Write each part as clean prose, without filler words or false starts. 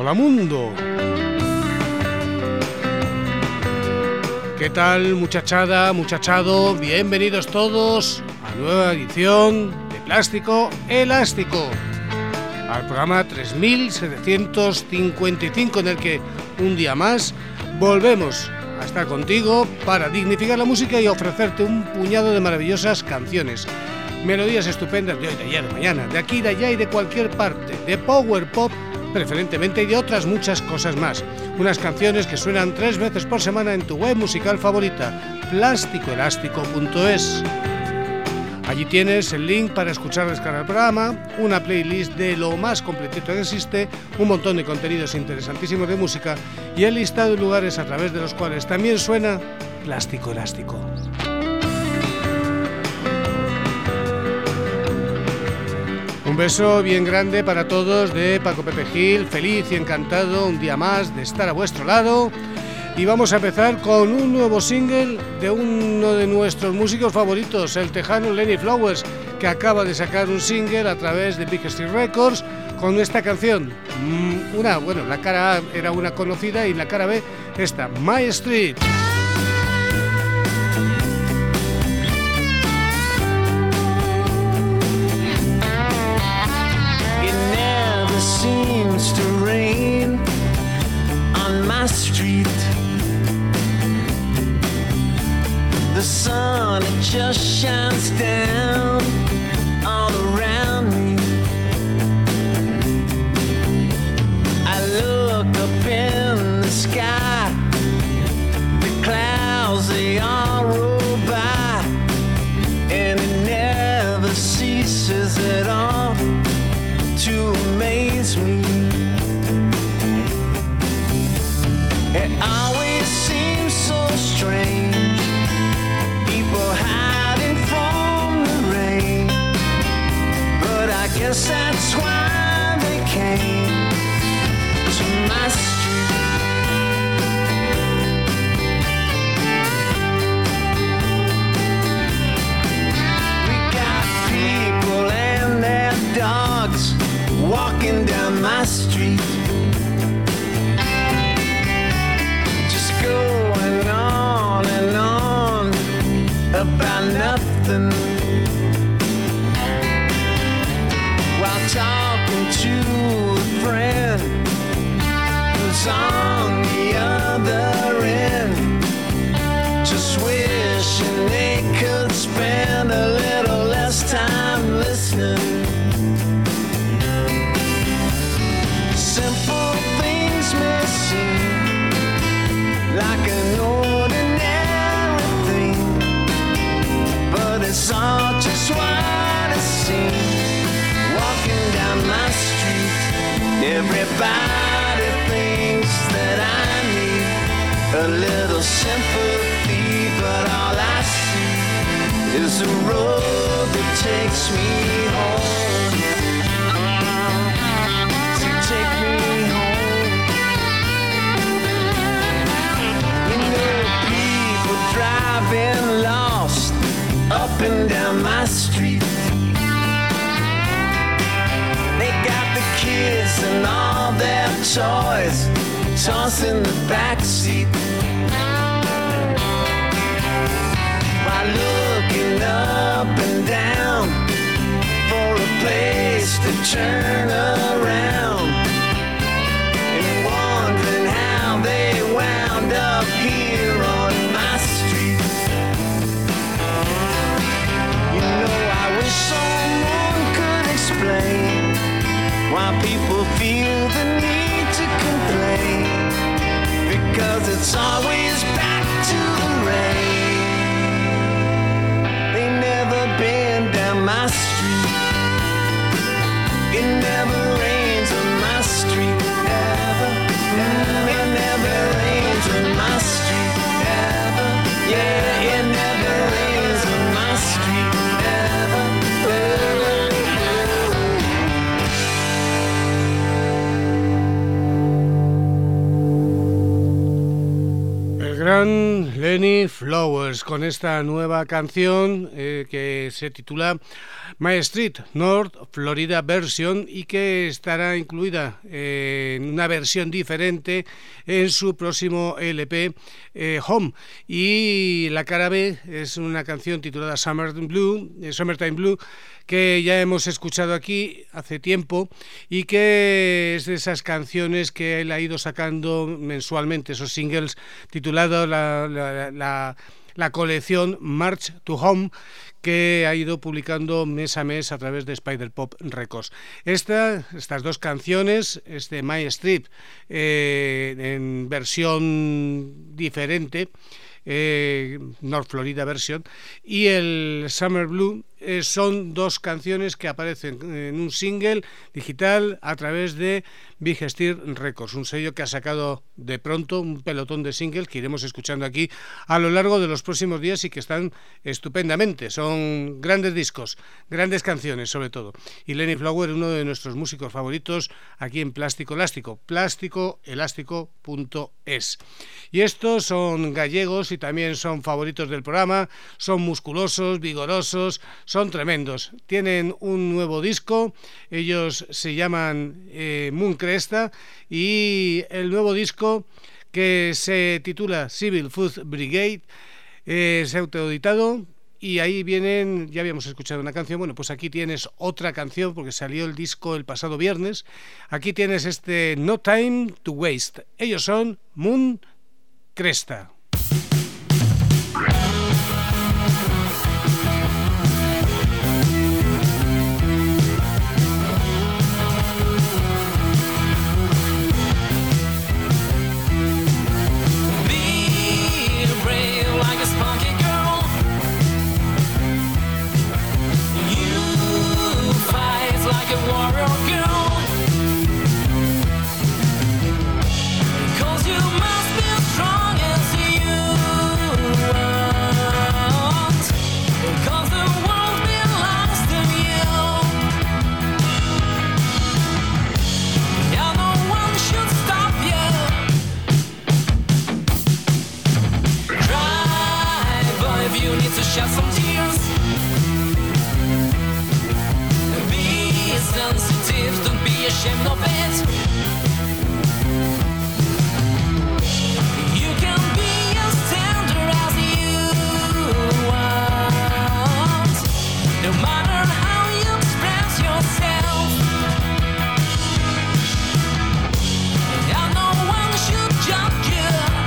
Hola mundo. ¿Qué tal, muchachada, muchachado? Bienvenidos todos a nueva edición de Plástico Elástico, al programa 3755, en el que un día más volvemos a estar contigo para dignificar la música y ofrecerte un puñado de maravillosas canciones, melodías estupendas de hoy, de ayer, de mañana, de aquí, de allá y de cualquier parte, de power pop preferentemente, y de otras muchas cosas más. Unas canciones que suenan 3 veces por semana en tu web musical favorita, plásticoelástico.es. Allí tienes el link para escuchar, descargar el programa, una playlist de lo más completito que existe, un montón de contenidos interesantísimos de música y el listado de lugares a través de los cuales también suena Plástico Elástico. Un beso bien grande para todos de Paco Pepe Gil, feliz y encantado un día más de estar a vuestro lado. Y vamos a empezar con un nuevo single de uno de nuestros músicos favoritos, el tejano Lenny Flowers, que acaba de sacar un single a través de Big Street Records con esta canción. La cara A era una conocida y la cara B esta, My Street. Seems to rain on my street. The sun, it just shines down all around me. I look up in the sky, the clouds, they all roll by, and it never ceases at all to amaze me. It always seems so strange, people hiding from the rain, but I guess that's why they came to my street. We got people and their dogs walking down my street, just going on and on about nothing, while talking to a friend who's on the other end, just wishing they could spend a little less time listening. Simple things may seem like an ordinary thing, but it's all just what it seems. Walking down my street, everybody thinks that I need a little sympathy, but all I see is a road that takes me home. Take me home. You know, people driving lost up and down my street. They got the kids and all their toys tossed in the backseat, while looking up and down for a place to turn around, and wondering how they wound up here on my street. You know, I wish someone could explain why people feel the need to complain, because it's always back to the rain. They never been down my street. It never rains on my street, ever. It never rains on my street, ever. Yeah, it never rains on my street, ever. El gran Lenny Flowers con esta nueva canción que se titula My Street, North Florida Version, y que estará incluida en una versión diferente en su próximo LP Home. Y la cara B es una canción titulada Summertime Blue, que ya hemos escuchado aquí hace tiempo y que es de esas canciones que él ha ido sacando mensualmente, esos singles titulados la colección March to Home, que ha ido publicando mes a mes a través de Spider Pop Records. Estas dos canciones, My Street en versión diferente, North Florida Version, y el Summer Blue, son dos canciones que aparecen en un single digital a través de Big Stir Records, un sello que ha sacado de pronto un pelotón de singles que iremos escuchando aquí a lo largo de los próximos días y que están estupendamente. Son grandes discos, grandes canciones sobre todo. Y Lenny Flower, uno de nuestros músicos favoritos aquí en Plástico Elástico, plásticoelástico.es. Y estos son gallegos y también son favoritos del programa, son musculosos, vigorosos, son tremendos. Tienen un nuevo disco, ellos se llaman Moon Cresta, y el nuevo disco, que se titula Civil Food Brigade, se ha autoeditado. Y ahí vienen, ya habíamos escuchado una canción, bueno, pues aquí tienes otra canción porque salió el disco el pasado viernes. Aquí tienes No Time to Waste. Ellos son Moon Cresta. Shed some tears. Be sensitive, don't be ashamed of it. You can be as tender as you want, no matter how you express yourself. And no one should judge you.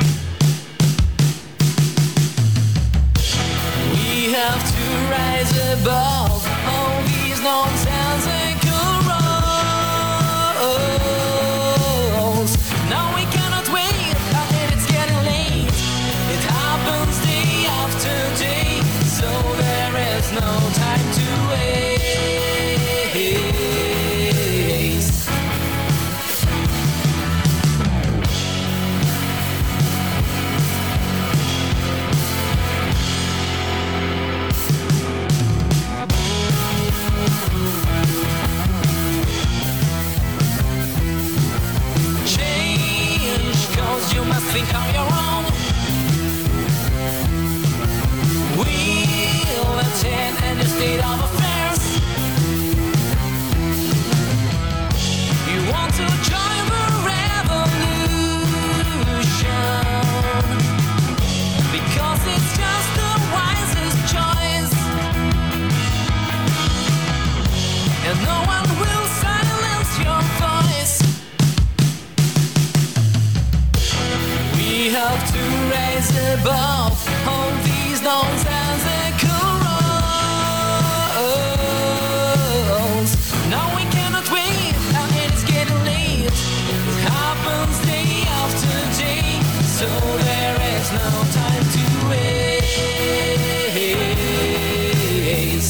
We have to rise above all these nonsensical roads. Now we cannot wait, and it's getting late. It happens day after day, so there is no time to waste. You must think on your own. We'll attend any state of affairs. You want to join the revolution because it's just the wisest choice, and no one will silence your voice. We have to rise above all these nonsensical roads. Now we cannot wait, and it's getting late. It happens day after day, so there is no time to waste.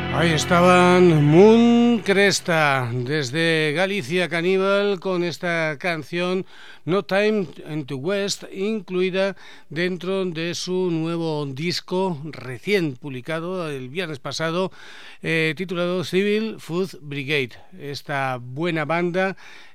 Ahí estaban Moon Cresta desde Galicia Caníbal con esta canción No Time to West, incluida dentro de su nuevo disco recién publicado el viernes pasado, titulado Civil Food Brigade. Esta buena banda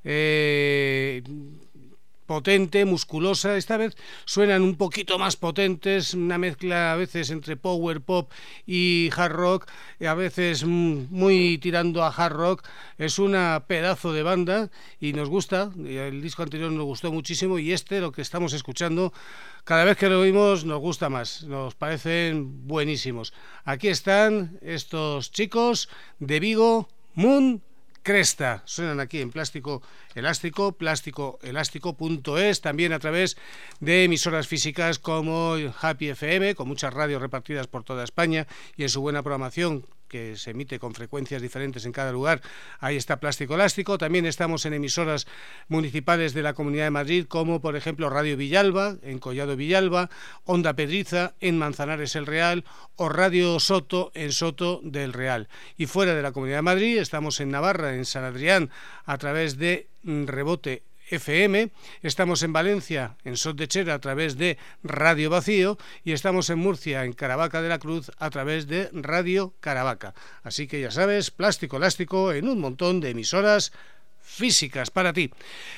potente, musculosa, esta vez suenan un poquito más potentes, una mezcla a veces entre power pop y hard rock, a veces muy tirando a hard rock. Es una pedazo de banda y nos gusta. El disco anterior nos gustó muchísimo y lo que estamos escuchando, cada vez que lo oímos nos gusta más, nos parecen buenísimos. Aquí están estos chicos de Vigo, Moon Cresta, suenan aquí en Plástico Elástico, plásticoelástico.es, también a través de emisoras físicas como Happy FM, con muchas radios repartidas por toda España y en su buena programación que se emite con frecuencias diferentes en cada lugar. Ahí está Plástico Elástico. También estamos en emisoras municipales de la Comunidad de Madrid, como por ejemplo Radio Villalba, en Collado Villalba, Onda Pedriza, en Manzanares el Real, o Radio Soto, en Soto del Real. Y fuera de la Comunidad de Madrid estamos en Navarra, en San Adrián, a través de Rebote FM, estamos en Valencia, en Sot de Chera, a través de Radio Vacío, y estamos en Murcia, en Caravaca de la Cruz, a través de Radio Caravaca. Así que ya sabes, Plástico Elástico en un montón de emisoras físicas para ti.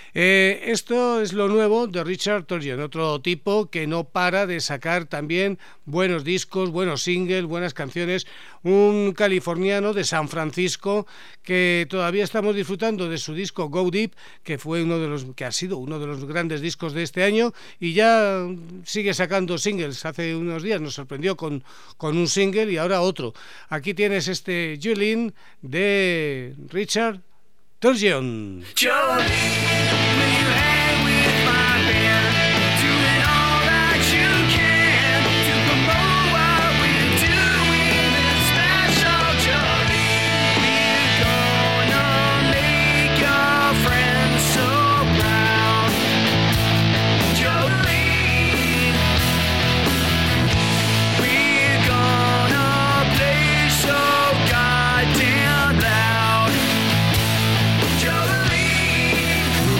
Esto es lo nuevo de Richard Turgeon, otro tipo que no para de sacar también buenos discos, buenos singles, buenas canciones, un californiano de San Francisco que todavía estamos disfrutando de su disco Go Deep, que ha sido uno de los grandes discos de este año, y ya sigue sacando singles. Hace unos días nos sorprendió con un single y ahora otro. Aquí tienes este Julien de Richard Turgeon. Jolene,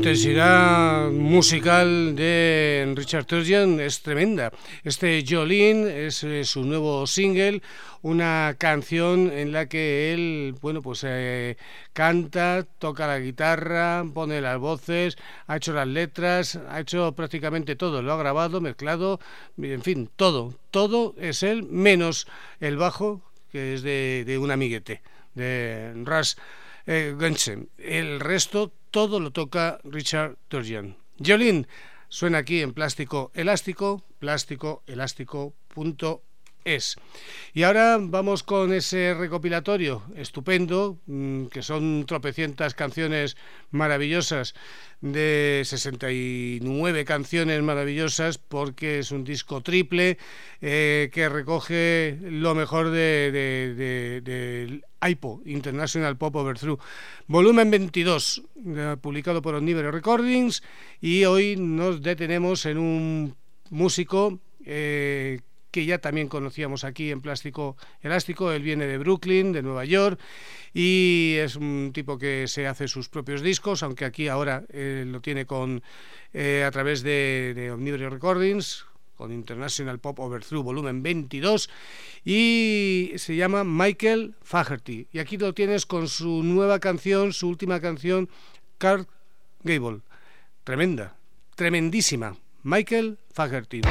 intensidad musical de Richard Turgeon es tremenda. Este Jolene es su nuevo single, una canción en la que él, bueno, pues canta, toca la guitarra, pone las voces, ha hecho las letras, ha hecho prácticamente todo, lo ha grabado, mezclado, en fin, todo es él, menos el bajo, que es de un amiguete, de Russ Gunsen. El resto todo lo toca Richard Turgeon. Jolene suena aquí en Plástico Elástico, plásticoelástico.es. Y ahora vamos con ese recopilatorio estupendo, que son tropecientas canciones maravillosas, de 69 canciones maravillosas, porque es un disco triple que recoge lo mejor del IPO, International Pop Overthrow, volumen 22, publicado por Omnivory Recordings, y hoy nos detenemos en un músico que ya también conocíamos aquí en Plástico Elástico. Él viene de Brooklyn, de Nueva York, y es un tipo que se hace sus propios discos, aunque aquí ahora lo tiene a través de Omnivory Recordings, con International Pop Overthrow volumen 22, y se llama Michael Fagerty. Y aquí lo tienes con su nueva canción, su última canción, Clark Gable. Tremenda, tremendísima. Michael Fagerty.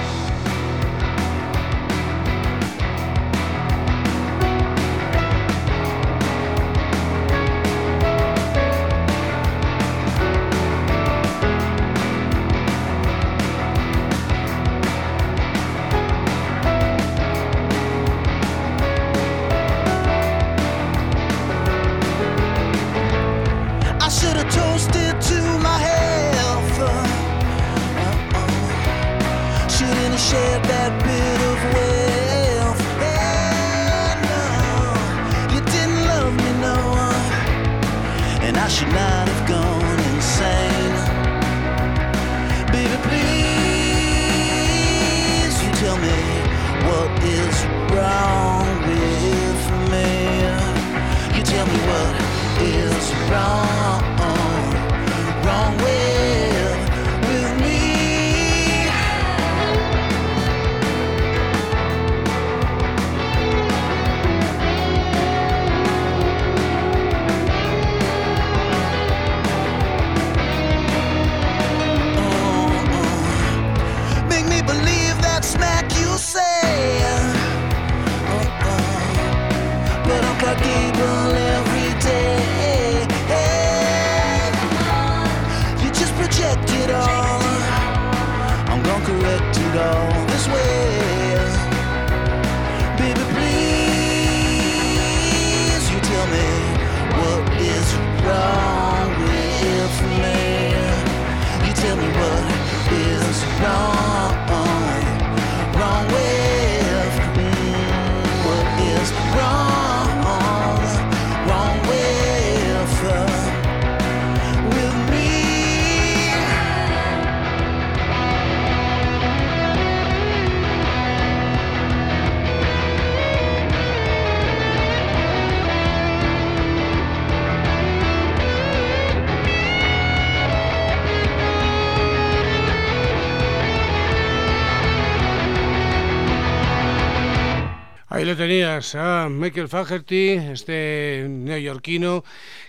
Ahí lo tenías, a Michael Fagerty, este neoyorquino,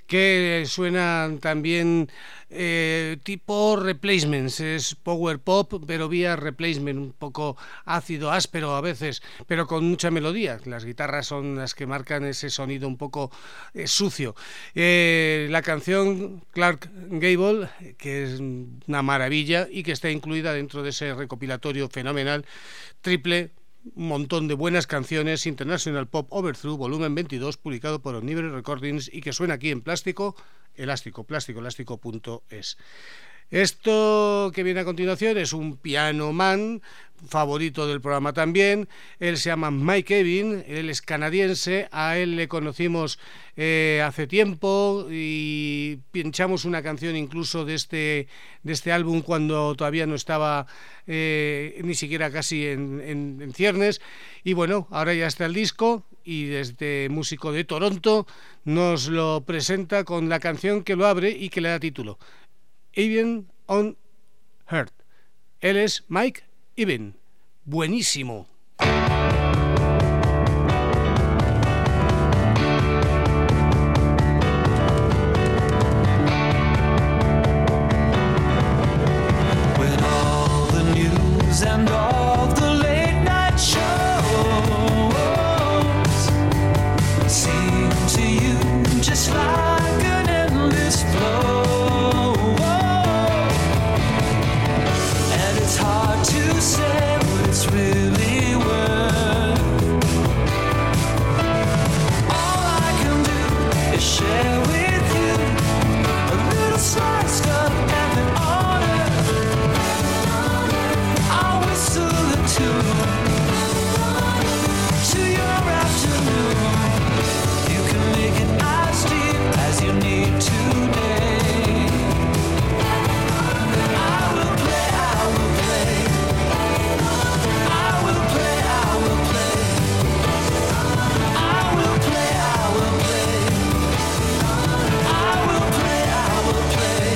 que suena también tipo Replacements, es power pop, pero vía Replacement, un poco ácido, áspero a veces, pero con mucha melodía. Las guitarras son las que marcan ese sonido un poco sucio. La canción Clark Gable, que es una maravilla y que está incluida dentro de ese recopilatorio fenomenal, triple, un montón de buenas canciones, International Pop Overthrow, volumen 22, publicado por Omnivory Recordings, y que suena aquí en Plástico Elástico, plásticoelástico.es. Esto que viene a continuación es un Piano Man, favorito del programa también. Él se llama Mike Evin, él es canadiense, a él le conocimos hace tiempo y pinchamos una canción incluso de este álbum cuando todavía no estaba ni siquiera casi en ciernes, y bueno, ahora ya está el disco y desde músico de Toronto nos lo presenta con la canción que lo abre y que le da título, Even on Earth. Él es Mike Even. Buenísimo. And all the late night shows seem to you just like an endless flow, and it's hard to say what it's really worth. All I can do is share with you a little slice of heaven on earth. To your afternoon, you can make it as deep as you need today. I will play, I will play. I will play, I will play. I will play, I will play. I will play, I will play.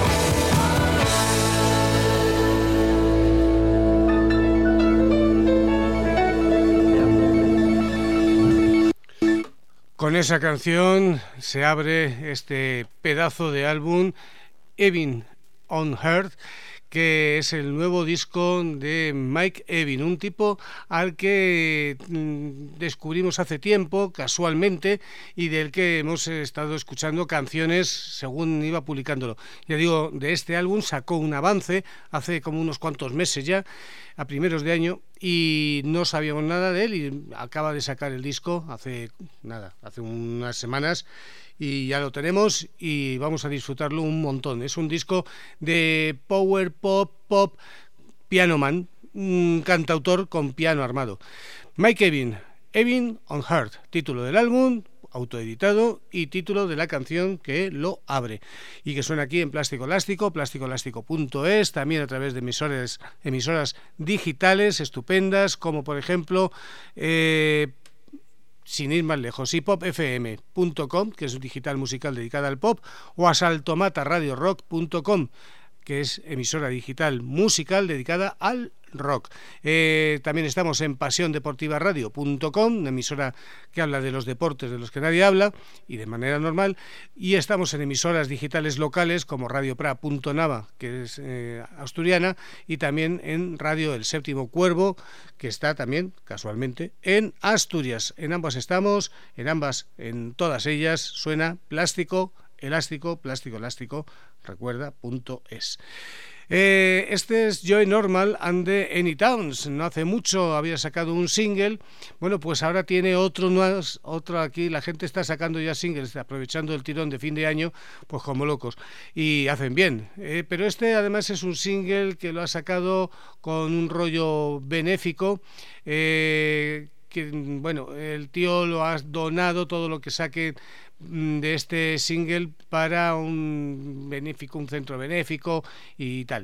Con esa canción se abre este pedazo de álbum Even on Earth, que es el nuevo disco de Mike Even, un tipo al que descubrimos hace tiempo, casualmente, y del que hemos estado escuchando canciones según iba publicándolo. Ya digo, de este álbum sacó un avance hace como unos cuantos meses ya, a primeros de año, y no sabíamos nada de él, y acaba de sacar el disco hace unas semanas, y ya lo tenemos y vamos a disfrutarlo un montón. Es un disco de power pop, Piano Man, un cantautor con piano armado. Mike Even, Even on Earth, título del álbum, autoeditado, y título de la canción que lo abre y que suena aquí en Plástico Elástico, plasticoelástico.es, también a través de emisoras digitales estupendas, como por ejemplo sin ir más lejos, hipopfm.com, que es un digital musical dedicada al pop, o asaltomataradiorock.com, que es emisora digital musical dedicada al rock. También estamos en pasiondeportivaradio.com, una emisora que habla de los deportes de los que nadie habla y de manera normal, y estamos en emisoras digitales locales como radiopra.nava, que es asturiana, y también en Radio El Séptimo Cuervo, que está también casualmente en Asturias. En ambas estamos, en todas ellas suena Plástico Elástico, recuerda.es. Este es Joey Normal and the Anytowns. No hace mucho había sacado un single. Bueno, pues ahora tiene otro aquí. La gente está sacando ya singles, aprovechando el tirón de fin de año, pues como locos. Y hacen bien. Pero este además es un single que lo ha sacado con un rollo benéfico. Que bueno, el tío lo ha donado todo lo que saque de este single para un centro benéfico y tal.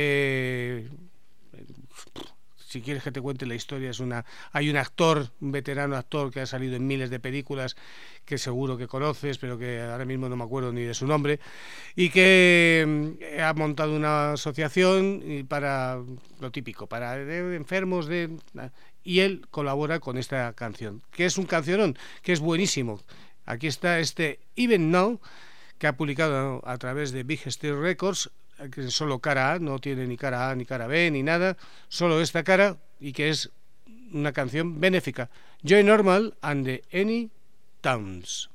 Si quieres que te cuente la historia, hay un actor, un veterano actor que ha salido en miles de películas que seguro que conoces, pero que ahora mismo no me acuerdo ni de su nombre, y que ha montado una asociación para lo típico, para enfermos y él colabora con esta canción, que es un cancionón, que es buenísimo. Aquí está este Even Now, que ha publicado a través de Big Steel Records, que es solo cara A, no tiene ni cara A ni cara B ni nada, solo esta cara, y que es una canción benéfica. Joey Normal and the Anytowns.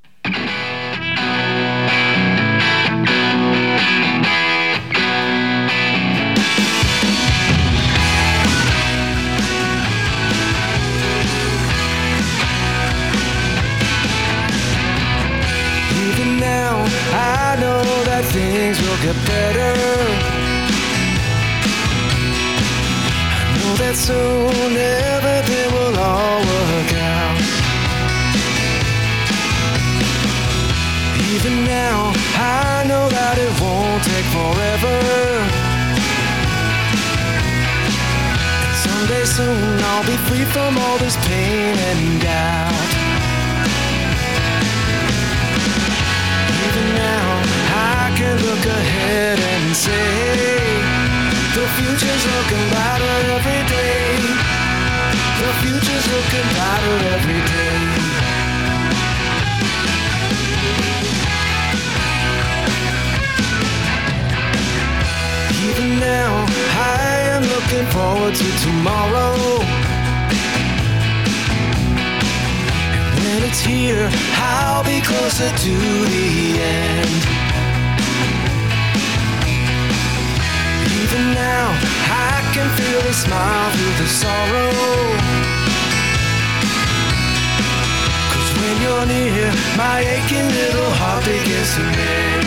Even now, I know that things will get better. I know that soon everything will all work out. Even now, I know that it won't take forever. And someday soon I'll be free from all this pain and doubt. Even now, I can look ahead and forward to tomorrow. And when it's here, I'll be closer to the end. Even now, I can feel the smile through the sorrow. When you're near, my aching little heart begins to mend.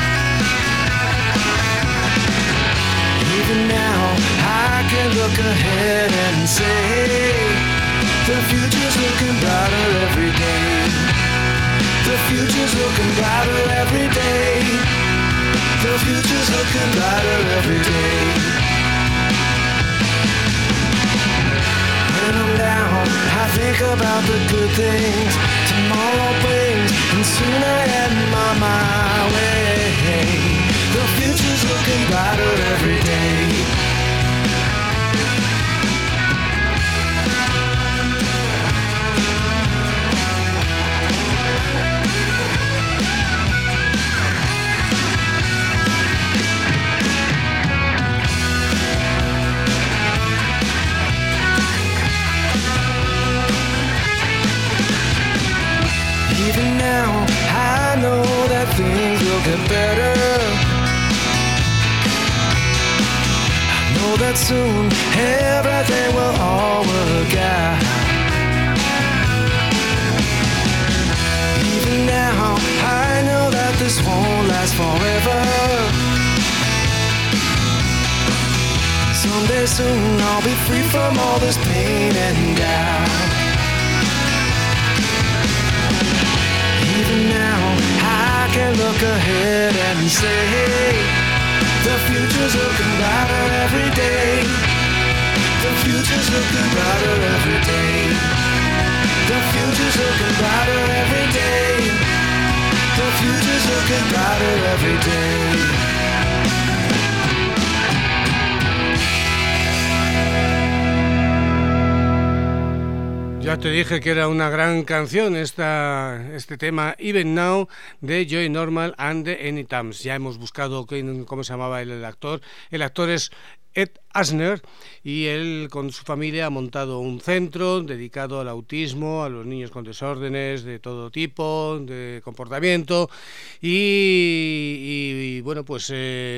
Even now, I can look ahead and say the future's looking brighter every day. The future's looking brighter every day. The future's looking brighter every day. When I'm down, I think about the good things tomorrow brings, and soon I am on my way. The future's looking brighter every day. Even now, I know that things will get better. I know that soon everything will all work out. Even now, I know that this won't last forever. Someday soon I'll be free from all this pain and doubt. Even now, I can look ahead and say the future's looking brighter every day. The future's looking brighter every day. The future's looking brighter every day. The future's looking brighter every day. Ya te dije que era una gran canción este tema Even Now de Joey Normal and the Anytimes. Ya hemos buscado cómo se llamaba el actor. El actor es Ed Asner y él con su familia ha montado un centro dedicado al autismo, a los niños con desórdenes de todo tipo, de comportamiento y bueno, pues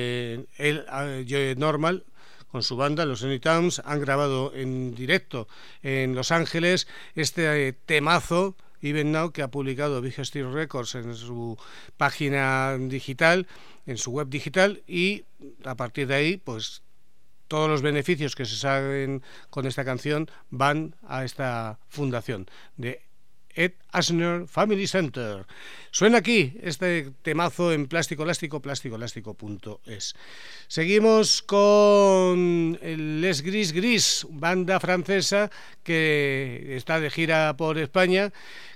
Joey Normal con su banda, los Anytimes, han grabado en directo en Los Ángeles este temazo Even Now, que ha publicado Big Steel Records en su página digital, en su web digital, y a partir de ahí, pues todos los beneficios que se salen con esta canción van a esta fundación de Ed Asner Family Center. Suena aquí este temazo en Plástico Elástico, plásticoelástico.es. Seguimos con Les Gris Gris, banda francesa que está de gira por España,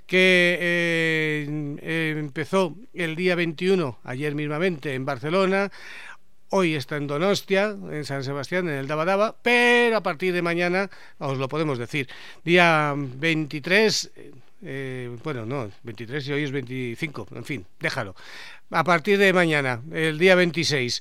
que empezó el día 21, ayer mismamente, en Barcelona. Hoy está en Donostia, en San Sebastián, en el Daba Daba, pero a partir de mañana, os lo podemos decir, día 23... 23 y hoy es 25, en fin, déjalo. A partir de mañana, el día 26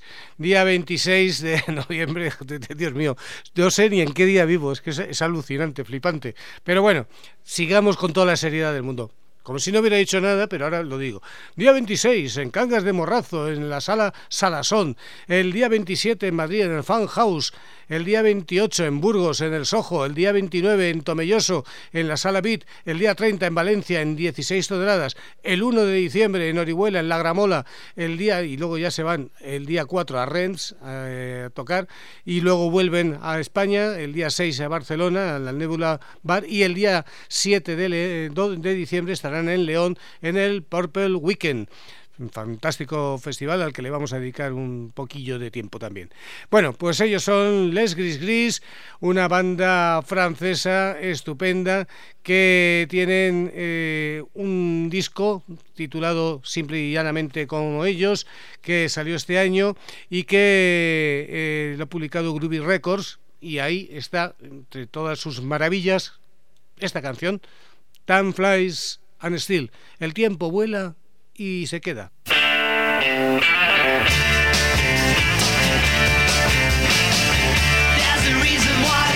de noviembre, Dios mío, no sé ni en qué día vivo, es que es alucinante, flipante. Pero bueno, sigamos con toda la seriedad del mundo. Como si no hubiera dicho nada, pero ahora lo digo. Día 26 en Cangas de Morrazo, en la sala Salasón. El día 27 en Madrid, en el Fan House. El día 28 en Burgos, en el Soho. El día 29 en Tomelloso, en la sala Beat. El día 30 en Valencia, en 16 toneladas. El 1 de diciembre en Orihuela, en La Gramola. Y luego ya se van el día 4 a Rennes a tocar. Y luego vuelven a España, el día 6 a Barcelona, en la Nebula Bar. Y el día 7 de diciembre estarán en León en el Purple Weekend, un fantástico festival al que le vamos a dedicar un poquillo de tiempo también. Bueno, pues ellos son Les Gris Gris, una banda francesa estupenda que tienen un disco titulado simple y llanamente como ellos, que salió este año y que lo ha publicado Groovy Records, y ahí está, entre todas sus maravillas, esta canción, Time Flies and Still. El tiempo vuela y se queda. There's a reason why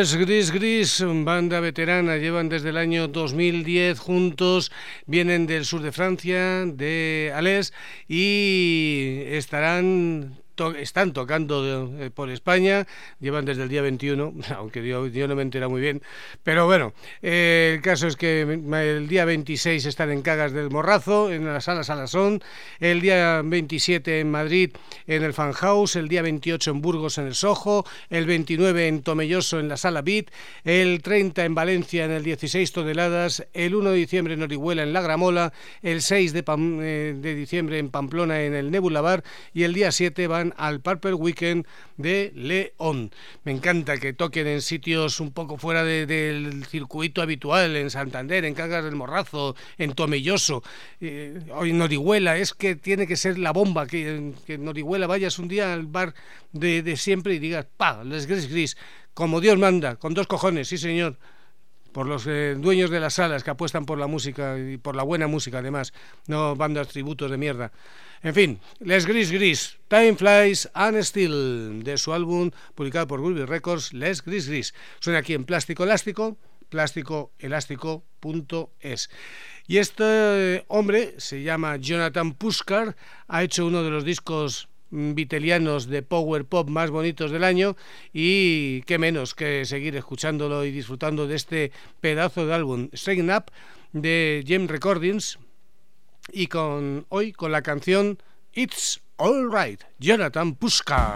Les Gris, banda veterana, llevan desde el año 2010 juntos, vienen del sur de Francia, de Alès, y están tocando por España, llevan desde el día 21, aunque yo no me entero muy bien, pero bueno, el caso es que el día 26 están en Cagas del Morrazo, en la Sala Salasón, el día 27 en Madrid, en el Fan House, el día 28 en Burgos, en el Soho, el 29 en Tomelloso, en la Sala Beat, el 30 en Valencia, en el 16 Toneladas, el 1 de diciembre en Orihuela, en La Gramola, el 6 de diciembre en Pamplona, en el Nebula Bar, y el día 7 van al Purple Weekend de León. Me encanta que toquen en sitios un poco fuera del circuito habitual, en Santander, en Cagas del Morrazo, en Tomelloso, o en Orihuela. Es que tiene que ser la bomba, que en Orihuela vayas un día al bar de siempre y digas, ¡pa! Les Gris, como Dios manda, con 2 cojones, sí señor. Por los dueños de las salas que apuestan por la música y por la buena música además, no bandas tributos de mierda. En fin, Les Gris, Time Flies and Still, de su álbum publicado por Gulby Records, Les Gris. Suena aquí en Plástico Elástico, plásticoelástico.es. Y este hombre se llama Jonathan Puskar, ha hecho uno de los discos vitelianos de power pop más bonitos del año, y qué menos que seguir escuchándolo y disfrutando de este pedazo de álbum Straighten Up de Gem Recordings, y hoy con la canción It's Alright, Jonathan Puskar.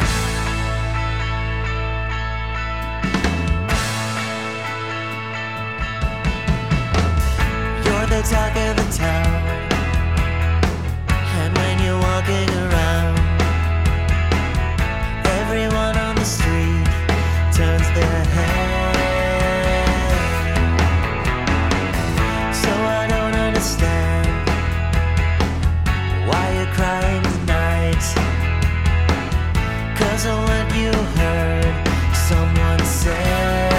You're the talk of the town, and when you're walking around, everyone on the street turns their head. So I don't understand why you're crying tonight, 'cause of what you heard someone say.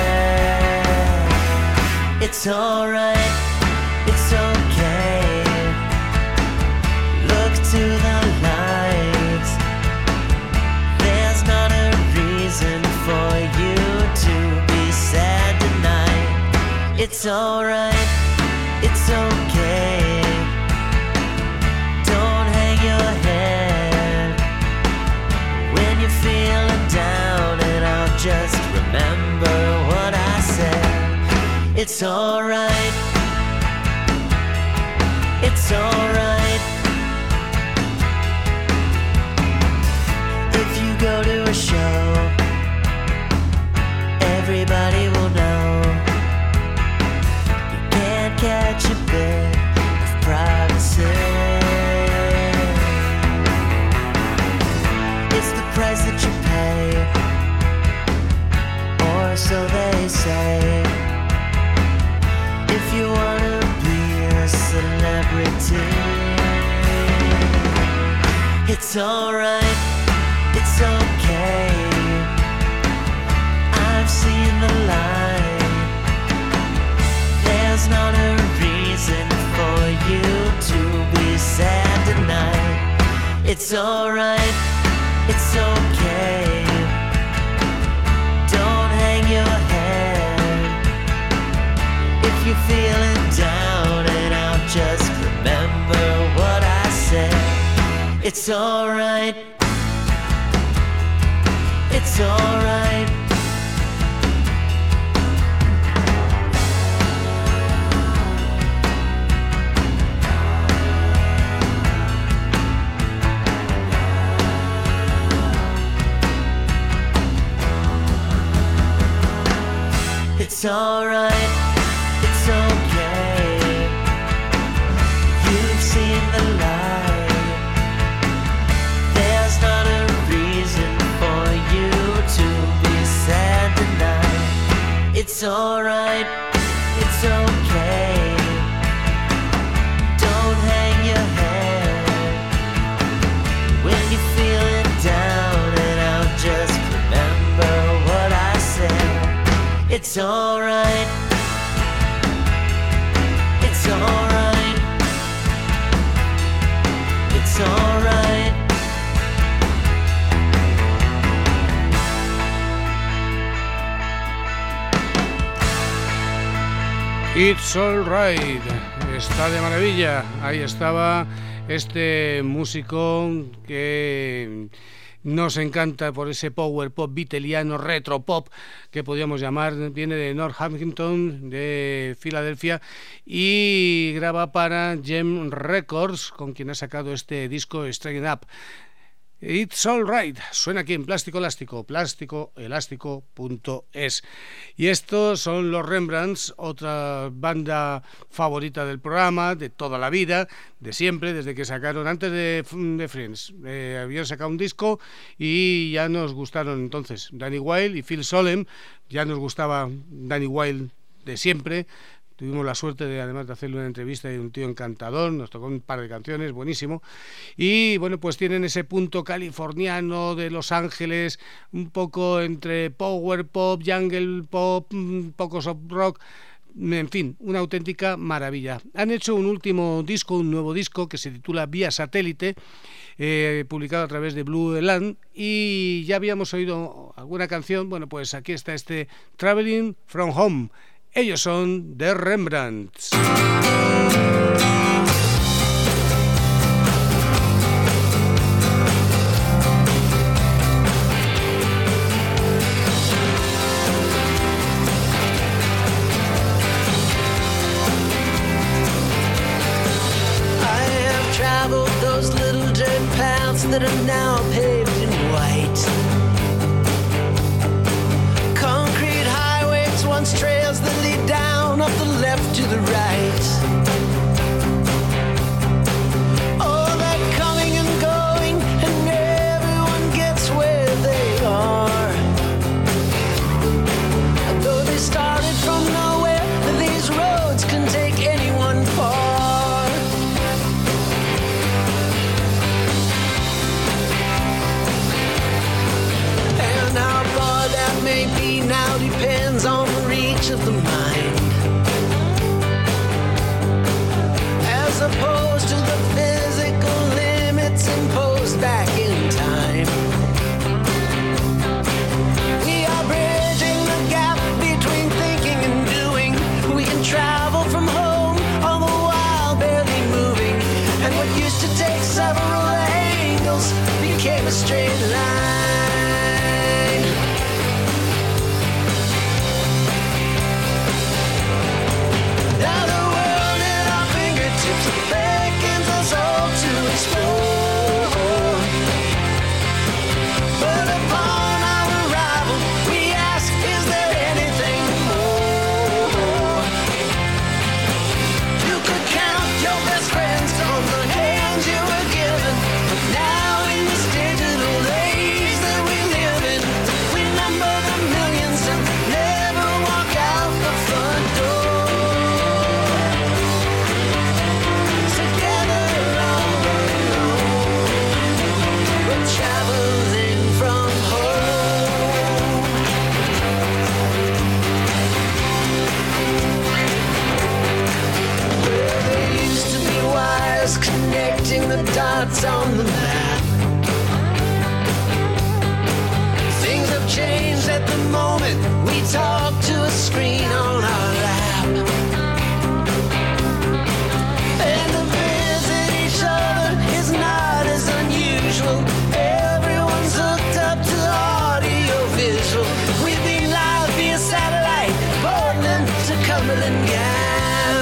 It's alright, it's okay, look to the light. There's not a reason for you to be sad tonight. It's alright, it's okay, don't hang your head when you're feeling down, and I'll just remember what I said. It's alright, it's alright. If you go to a show, everybody will know you can't catch a bit of privacy. It's the price that you pay, or so they say, if you wanna be a celebrity. It's alright, it's okay, I've seen the light. There's not a reason for you to be sad tonight. It's alright, it's okay, don't hang your head if you're feeling down, and I'll just remember what I said. It's alright, it's alright. It's alright, it's okay, you've seen the light. There's not a reason for you to be sad tonight. It's alright, it's okay, don't hang your head when you're feeling down, and I'll just remember what I said. It's alright, it's alright, it's alright. It's Alright, está de maravilla. Ahí estaba este músico que nos encanta por ese power pop beatleiano, retro pop que podríamos llamar. Viene de Northampton, de Filadelfia, y graba para Gem Records, con quien ha sacado este disco Straighten Up. It's Alright, suena aquí en Plástico Elástico, plásticoelástico.es. Y estos son los Rembrandts, otra banda favorita del programa, de toda la vida, de siempre, desde que sacaron, antes de Friends, habían sacado un disco y ya nos gustaron entonces. Danny Wilde y Phil Sollem, ya nos gustaba Danny Wilde de siempre. Tuvimos la suerte de, además, de hacerle una entrevista, y un tío encantador, nos tocó un par de canciones, buenísimo. Y bueno, pues tienen ese punto californiano de Los Ángeles, un poco entre power pop, jungle pop, un poco soft rock, en fin, una auténtica maravilla. Han hecho un último disco, un nuevo disco que se titula Vía Satélite, publicado a través de Blue Land, y ya habíamos oído alguna canción. Bueno, pues aquí está este Traveling from Home. Ellos son The Rembrandts. That are now paved in white. Concrete highways, once trails that lead down off the left to the right. Oh, they're coming and going, and everyone gets where they are. And though they started from nowhere, these roads can take anyone far. How far that may be now depends on the reach of the mind, as opposed to the physical limits imposed back in time. We are bridging the gap between thinking and doing. We can travel from home all the while barely moving, and what used to take several angles became a straight line. Now the world at our fingertips beckons us all to explore. But upon our arrival, we ask, is there anything more? You could count your best friends on the hands you were given, but now in this digital age that we live in, we number the millions and never walk out the front door. Traveling from home. Where there used to be wires connecting the dots on the map, things have changed at the moment we talk to a screen on our lap. And to visit each other is not as unusual. Everyone's hooked up to audio visual. We've been live via satellite, Portland to Cumberland Gap.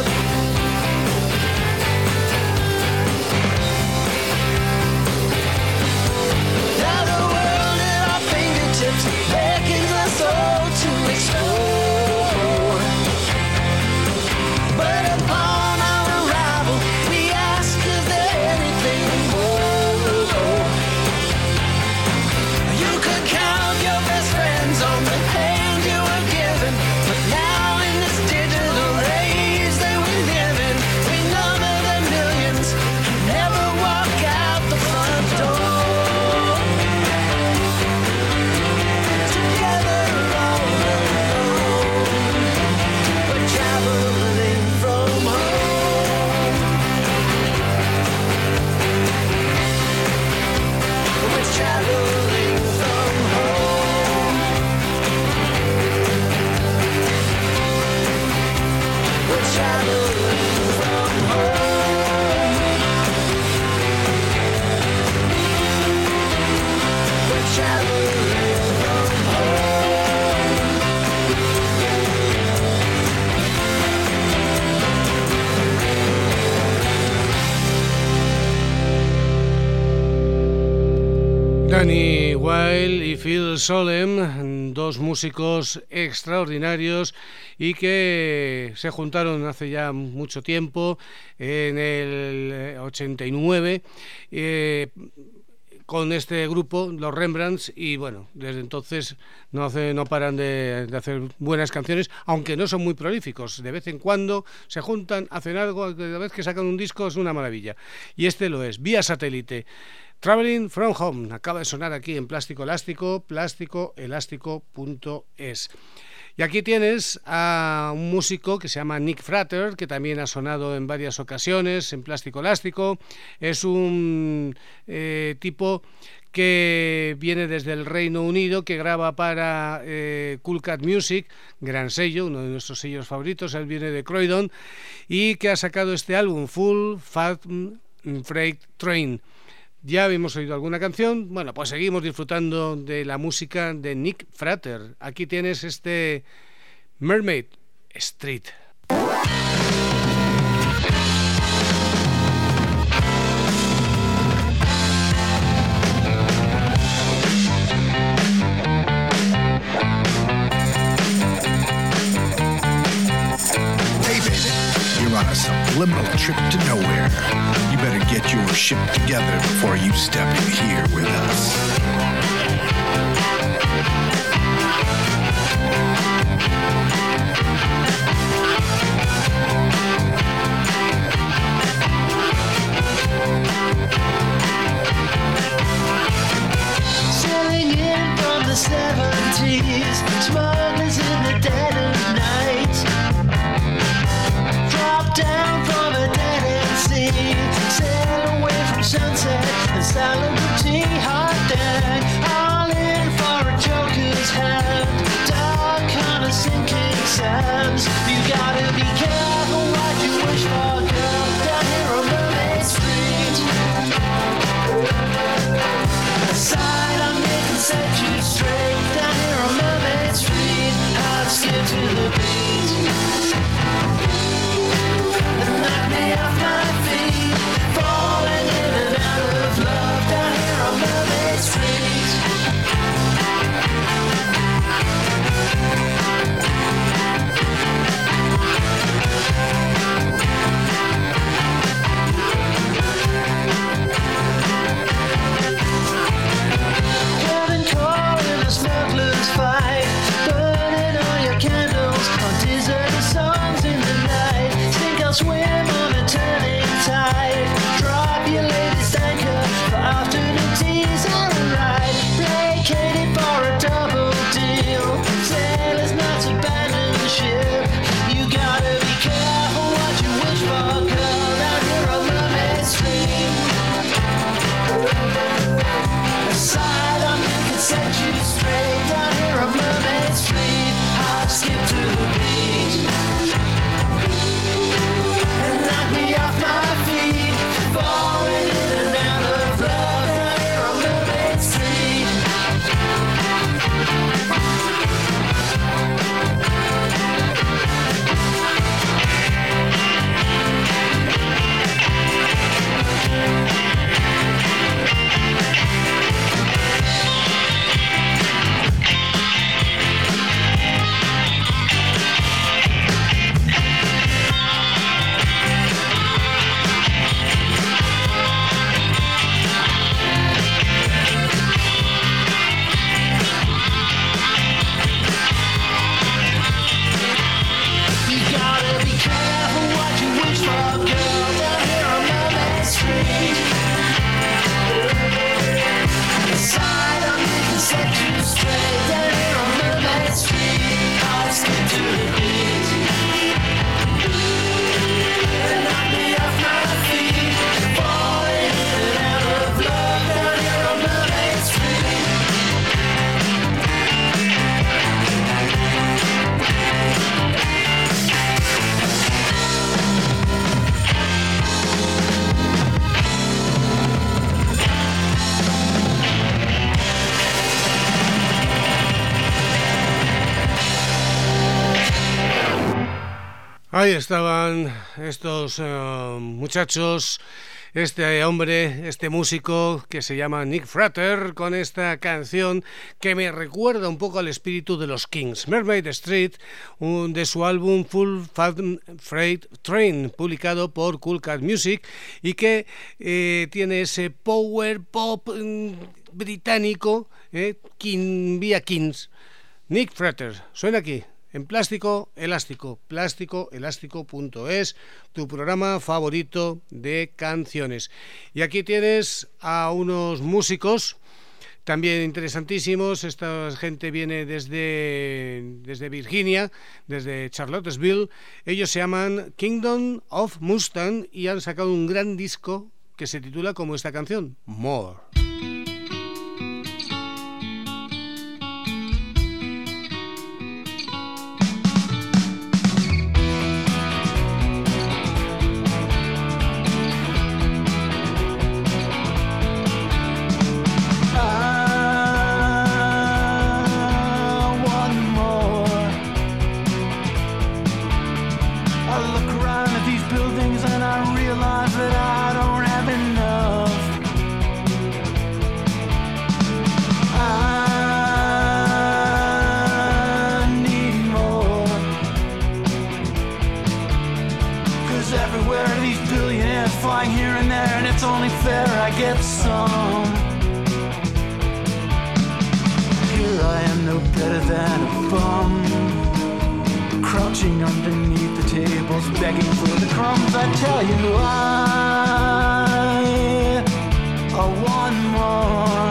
Now the world at our fingertips beckons us all to explore. y Phil Solem, dos músicos extraordinarios y que se juntaron hace ya mucho tiempo, en el 89, con este grupo, los Rembrandts, y bueno, desde entonces no paran de hacer buenas canciones, aunque no son muy prolíficos. De vez en cuando se juntan, hacen algo, cada vez que sacan un disco es una maravilla. Y este lo es, Vía Satélite. Traveling from Home, acaba de sonar aquí en Plástico Elástico, plásticoelástico.es. Y aquí tienes a un músico que se llama Nick Frater, que también ha sonado en varias ocasiones en Plástico Elástico. Es un tipo que viene desde el Reino Unido, que graba para Cool Cat Music, gran sello, uno de nuestros sellos favoritos. Él viene de Croydon y que ha sacado este álbum, Full Fat Freight Train. Ya habíamos oído alguna canción. Bueno, pues seguimos disfrutando de la música de Nick Frater. Aquí tienes este Mermaid Street. On a subliminal trip to nowhere. You better get your ship together before you step in here with us. Sailing in from the 70s, smugglers in the dead of night. Drop down from a dead-end sea, sail away from sunset and celebrity hot dang. All in for a joker's hand, dark kind of sinking sands. You gotta be careful what you wish for, girl, down here on Mermaid Street. Aside, I'm making set you straight, down here on Mermaid Street. I'd skip to the beat. Knock me off my feet, falling in and out of love down here on Mermaid Street. Curtain call in a smuggler's fight, burning all your candles on deserted songs in the night. Think I'll swim on a turning tide, drop your latest anchor for afternoon teas on a ride. Placated for a double deal, sailors not abandon the ship. You gotta be careful what you wish for, girl, down here on Mermaid Street. Aside, I'm making set you straight, down here on Mermaid Street. I'll skip to the beach and knock me off my feet, falling in and out of love down here on Mermaid Street. You gotta be careful what you wish for, girl, down here on Mermaid Street. Aside, I'm making set you straight, down here on Mermaid Street. I'll skip to the beat and knock me off my feet, falling in and out of love down here on Mermaid Street. Ahí estaban estos muchachos este hombre, este músico que se llama Nick Frater, con esta canción que me recuerda un poco al espíritu de los Kings, Mermaid Street, de su álbum Full Freight Train, publicado por Cool Cat Music, y que tiene ese power pop británico, vía Kings. Nick Frater, suena aquí en Plástico Elástico, plásticoelástico.es, tu programa favorito de canciones. Y aquí tienes a unos músicos también interesantísimos. Esta gente viene desde Virginia, desde Charlottesville. Ellos se llaman Kingdom of Mustang y han sacado un gran disco que se titula como esta canción, More. Get some. Here I am, no better than a bum, crouching underneath the tables, begging for the crumbs. I tell you, I want more.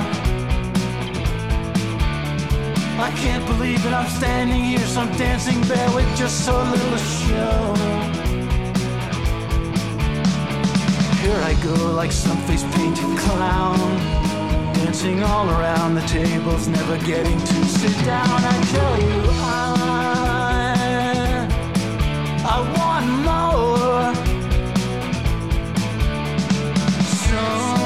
I can't believe that I'm standing here, some dancing bear with just so little show. Here I go like some face-painted clown, dancing all around the tables, never getting to sit down. I tell you, I want more. So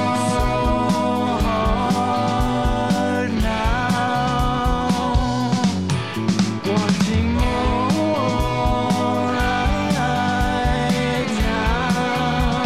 hard now, wanting more right now.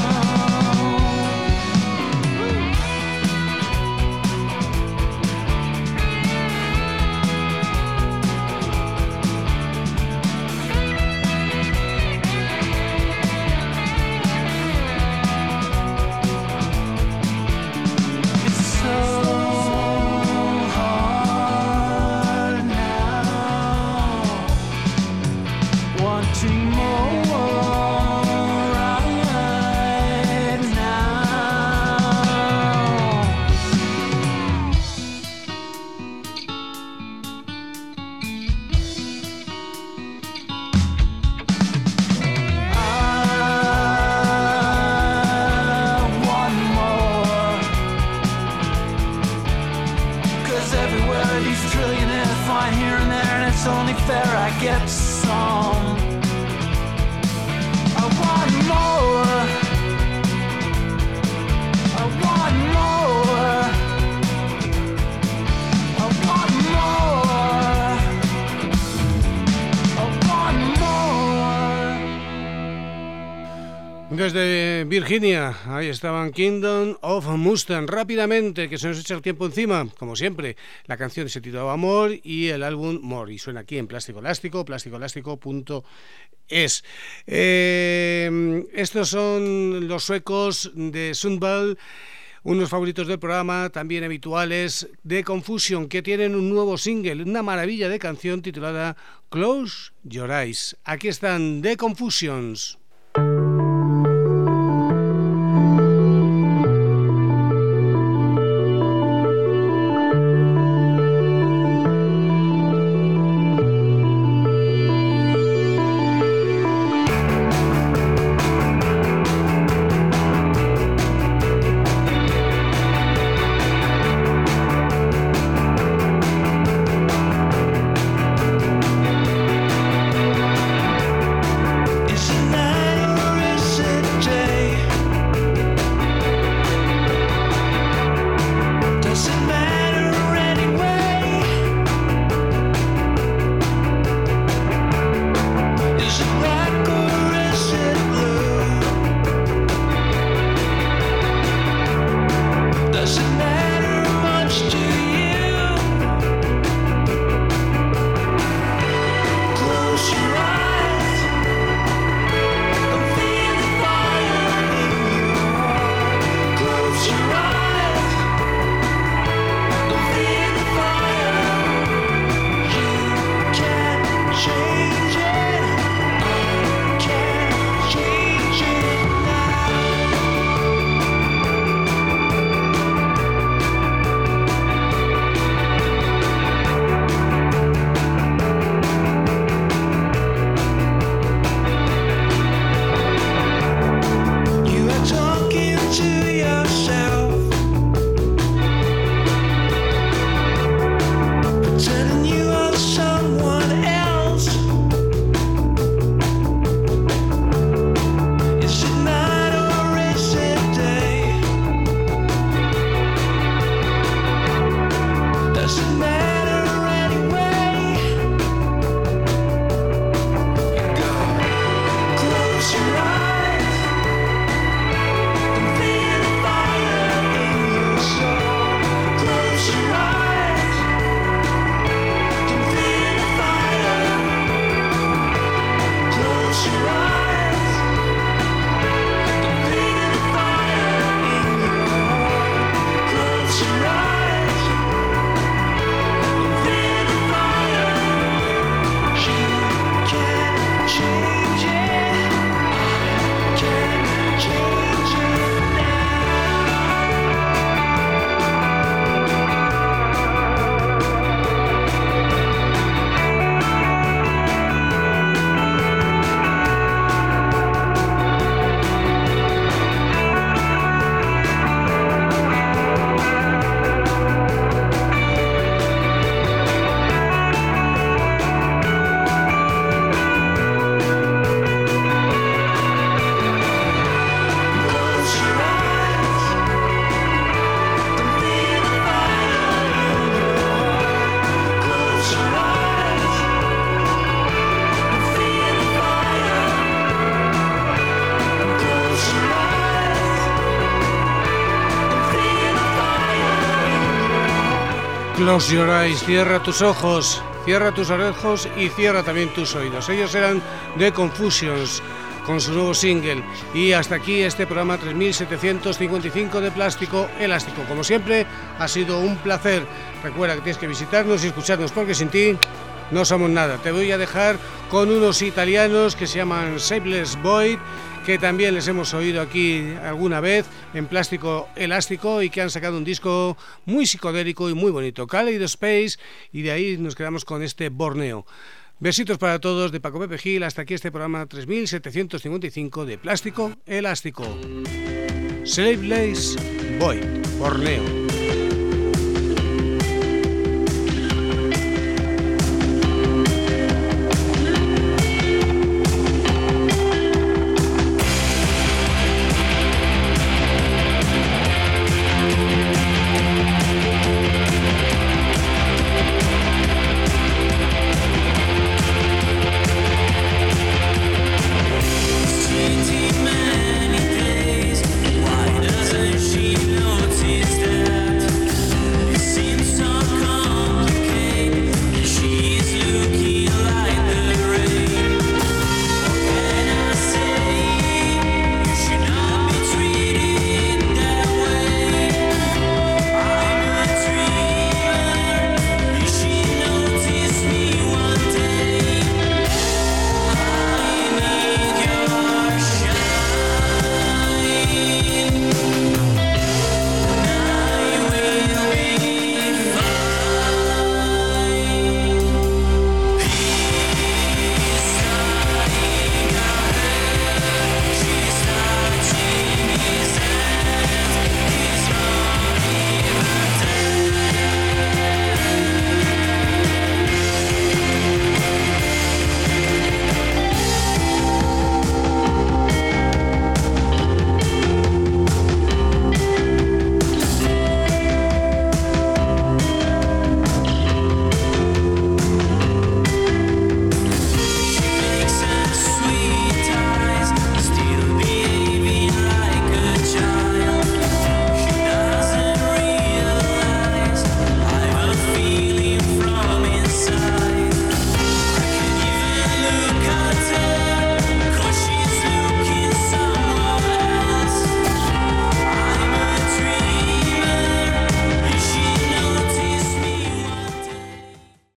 Desde Virginia, ahí estaban Kingdom of Mustang. Rápidamente, que se nos echa el tiempo encima, como siempre, la canción se titulaba More y el álbum More, y suena aquí en Plástico Elástico, plásticoelástico.es. Estos son los suecos de Sundsvall, unos favoritos del programa, también habituales, de Confusion, que tienen un nuevo single, una maravilla de canción titulada Close Your Eyes. Aquí están The Confusions. It's a night Turning you on to someone else. Is it night or is it day? Does it matter anyway? Go. Close your eyes and feel the fire in your soul. Close your eyes and feel the fire. Close your eyes and feel the fire in your heart. Close your eyes and feel the fire. You can change it. I can change it Close your eyes and feel the fire in your heart. Close your eyes and feel the fire. Close your eyes and feel the fire in your heart. Close your eyes, cierra tus ojos, cierra tus orejos y cierra también tus oídos. Ellos eran The Confusions con su nuevo single. Y hasta aquí este programa 3755 de Plástico Elástico. Como siempre, ha sido un placer. Recuerda que tienes que visitarnos y escucharnos porque sin ti no somos nada. Te voy a dejar con unos italianos que se llaman Shapeless Void, que también les hemos oído aquí alguna vez en Plástico Elástico y que han sacado un disco muy psicodélico y muy bonito, Kaleidospace, y de ahí nos quedamos con este Borneo. Besitos para todos de Paco Pepe Gil. Hasta aquí este programa 3755 de Plástico Elástico. Shapeless Void, Borneo.